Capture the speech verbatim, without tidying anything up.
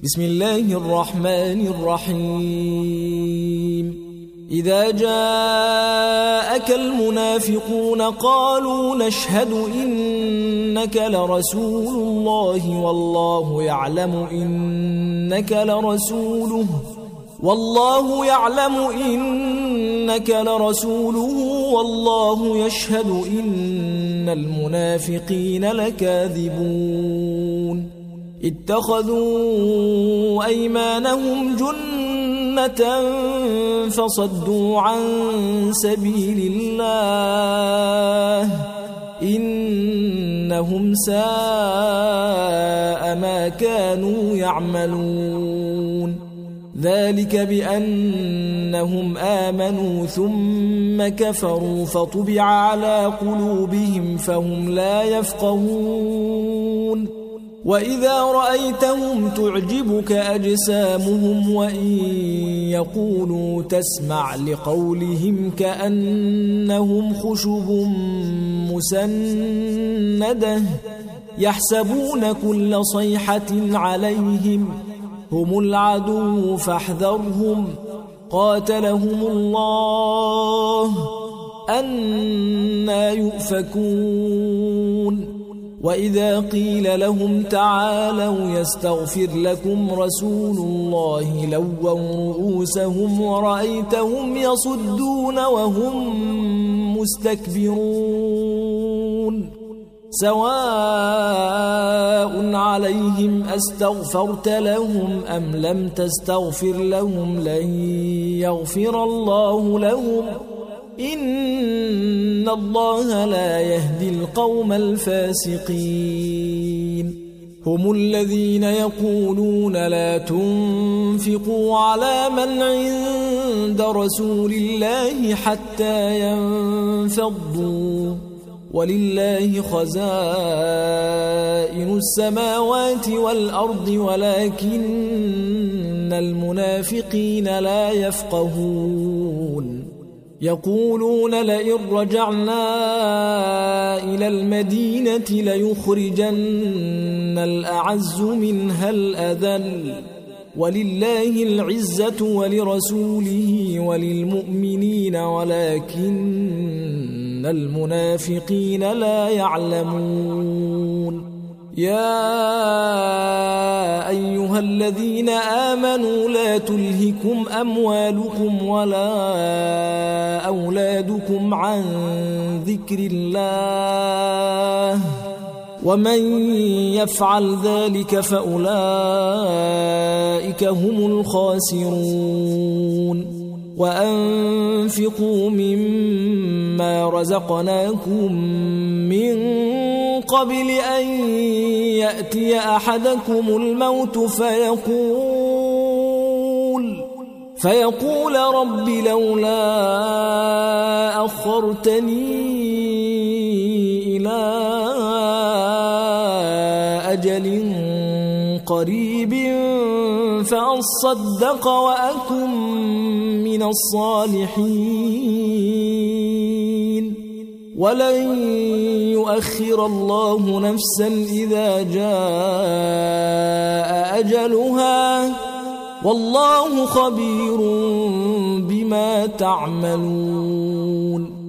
بسم الله الرحمن الرحيم إذا جاءك المنافقون قالوا نشهد إنك لرسول الله والله يعلم إنك لرسوله والله يعلم إنك لرسوله والله يشهد إن المنافقين لكاذبون اتخذوا أيمانهم جنة فصدوا عن سبيل الله إنهم ساء ما كانوا يعملون ذلك بأنهم آمنوا ثم كفروا فطبع على قلوبهم فهم لا يفقهون وإذا رأيتهم تعجبك أجسامهم وإن يقولوا تسمع لقولهم كأنهم خشب مسندة يحسبون كل صيحة عليهم هم العدو فاحذرهم قاتلهم الله أنى يؤفكون وإذا قيل لهم تعالوا يستغفر لكم رسول الله لووا رؤوسهم ورأيتهم يصدون وهم مستكبرون سواء عليهم أستغفرت لهم أم لم تستغفر لهم لن يغفر الله لهم إن الله لا يهدي القوم الفاسقين هم الذين يقولون لا تنفقوا على من عند رسول الله حتى ينفضوا ولله خزائن السماوات والأرض ولكن المنافقين لا يفقهون يقولون لئن رجعنا إلى المدينة ليخرجن الأعز منها الأذل ولله العزة ولرسوله وللمؤمنين ولكن المنافقين لا يعلمون يا أيها الذين آمنوا لا تلهكم أموالكم ولا أولادكم عن ذكر الله ومن يفعل ذلك فأولئك هم الخاسرون وأنفقوا مما رزقناكم من قبل أن يأتي أحدكم الموت فيقول فيقول رب لولا أخرتني إلى أجل قريب فأصدق وأكن من الصالحين ولن يؤخر الله نفسا إذا جاء أجلها والله خبير بما تعملون